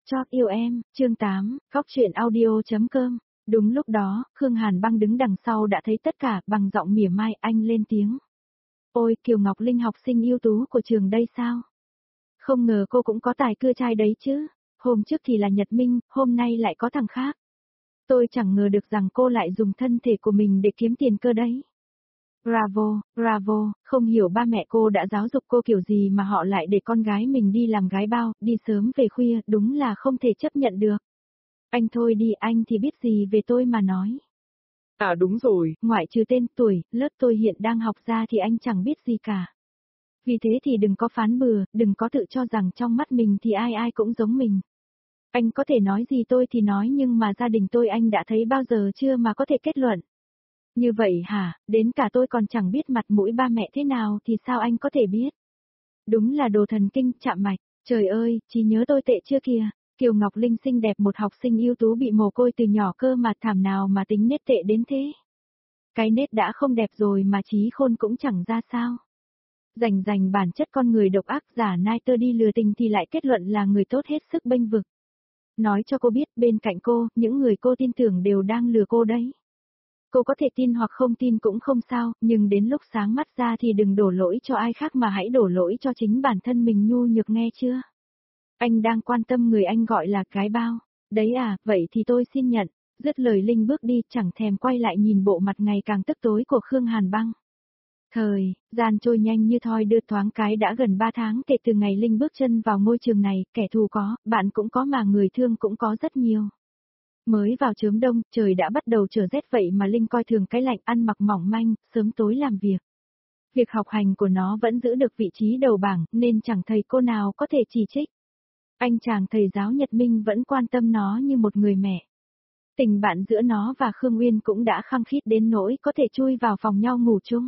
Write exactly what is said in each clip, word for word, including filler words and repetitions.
Chót yêu em, chương tám, góc truyện audio.com. Đúng lúc đó, Khương Hàn Băng đứng đằng sau đã thấy tất cả, bằng giọng mỉa mai anh lên tiếng. Ôi, Kiều Ngọc Linh học sinh ưu tú của trường đây sao? Không ngờ cô cũng có tài cưa trai đấy chứ. Hôm trước thì là Nhật Minh, hôm nay lại có thằng khác. Tôi chẳng ngờ được rằng cô lại dùng thân thể của mình để kiếm tiền cơ đấy. Bravo, bravo, không hiểu ba mẹ cô đã giáo dục cô kiểu gì mà họ lại để con gái mình đi làm gái bao, đi sớm về khuya, đúng là không thể chấp nhận được. Anh thôi đi, anh thì biết gì về tôi mà nói. À đúng rồi, ngoại trừ tên, tuổi, lớp tôi hiện đang học ra thì anh chẳng biết gì cả. Vì thế thì đừng có phán bừa, đừng có tự cho rằng trong mắt mình thì ai ai cũng giống mình. Anh có thể nói gì tôi thì nói, nhưng mà gia đình tôi anh đã thấy bao giờ chưa mà có thể kết luận. Như vậy hả, đến cả tôi còn chẳng biết mặt mũi ba mẹ thế nào thì sao anh có thể biết. Đúng là đồ thần kinh chạm mạch, trời ơi, trí nhớ tôi tệ chưa kìa. Kiều Ngọc Linh xinh đẹp, một học sinh ưu tú bị mồ côi từ nhỏ cơ mà, thảm nào mà tính nết tệ đến thế. Cái nết đã không đẹp rồi mà trí khôn cũng chẳng ra sao. Rành rành bản chất con người độc ác, giả nai tơ đi lừa tình thì lại kết luận là người tốt hết sức bênh vực. Nói cho cô biết, bên cạnh cô, những người cô tin tưởng đều đang lừa cô đấy. Cô có thể tin hoặc không tin cũng không sao, nhưng đến lúc sáng mắt ra thì đừng đổ lỗi cho ai khác mà hãy đổ lỗi cho chính bản thân mình, nhu nhược nghe chưa? Anh đang quan tâm người anh gọi là cái bao. Đấy à, vậy thì tôi xin nhận. Dứt lời Linh bước đi, chẳng thèm quay lại nhìn bộ mặt ngày càng tức tối của Khương Hàn Băng. Thời gian trôi nhanh như thoi đưa, thoáng cái đã gần ba tháng kể từ ngày Linh bước chân vào ngôi trường này, kẻ thù có, bạn cũng có mà người thương cũng có rất nhiều. Mới vào chớm đông, trời đã bắt đầu trở rét vậy mà Linh coi thường cái lạnh, ăn mặc mỏng manh, sớm tối làm việc. Việc học hành của nó vẫn giữ được vị trí đầu bảng, nên chẳng thầy cô nào có thể chỉ trích. Anh chàng thầy giáo Nhật Minh vẫn quan tâm nó như một người mẹ. Tình bạn giữa nó và Khương Uyên cũng đã khăng khít đến nỗi có thể chui vào phòng nhau ngủ chung.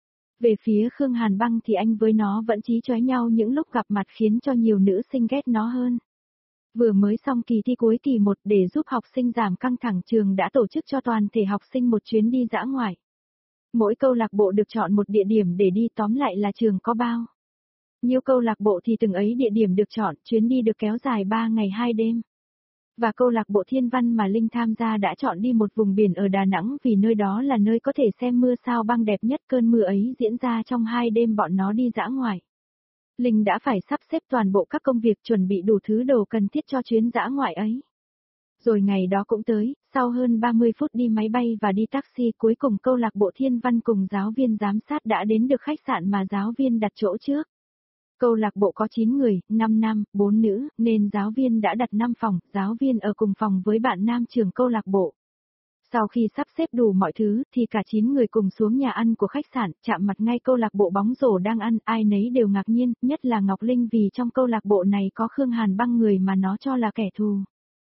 Về phía Khương Hàn Băng thì anh với nó vẫn chí chóe nhau những lúc gặp mặt, khiến cho nhiều nữ sinh ghét nó hơn. Vừa mới xong kỳ thi cuối kỳ một, để giúp học sinh giảm căng thẳng, trường đã tổ chức cho toàn thể học sinh một chuyến đi dã ngoại. Mỗi câu lạc bộ được chọn một địa điểm để đi, tóm lại là trường có bao nhiêu câu lạc bộ thì từng ấy địa điểm được chọn, chuyến đi được kéo dài ba ngày hai đêm. Và câu lạc bộ Thiên Văn mà Linh tham gia đã chọn đi một vùng biển ở Đà Nẵng, vì nơi đó là nơi có thể xem mưa sao băng đẹp nhất. Cơn mưa ấy diễn ra trong hai đêm bọn nó đi dã ngoại. Linh đã phải sắp xếp toàn bộ các công việc, chuẩn bị đủ thứ đồ cần thiết cho chuyến dã ngoại ấy. Rồi ngày đó cũng tới, sau hơn ba mươi phút đi máy bay và đi taxi, cuối cùng câu lạc bộ Thiên Văn cùng giáo viên giám sát đã đến được khách sạn mà giáo viên đặt chỗ trước. Câu lạc bộ có chín người, năm nam, bốn nữ, nên giáo viên đã đặt năm phòng, giáo viên ở cùng phòng với bạn nam trưởng câu lạc bộ. Sau khi sắp xếp đủ mọi thứ, thì cả chín người cùng xuống nhà ăn của khách sạn, chạm mặt ngay câu lạc bộ bóng rổ đang ăn, ai nấy đều ngạc nhiên, nhất là Ngọc Linh, vì trong câu lạc bộ này có Khương Hàn Băng, người mà nó cho là kẻ thù.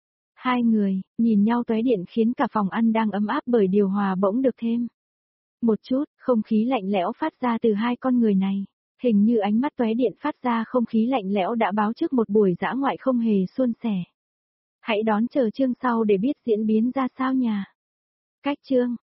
Hai người, nhìn nhau tóe điện khiến cả phòng ăn đang ấm áp bởi điều hòa bỗng được thêm một chút, không khí lạnh lẽo phát ra từ hai con người này. Hình như ánh mắt tóe điện phát ra không khí lạnh lẽo đã báo trước một buổi dã ngoại không hề suôn sẻ. Hãy đón chờ chương sau để biết diễn biến ra sao nha. Cách chương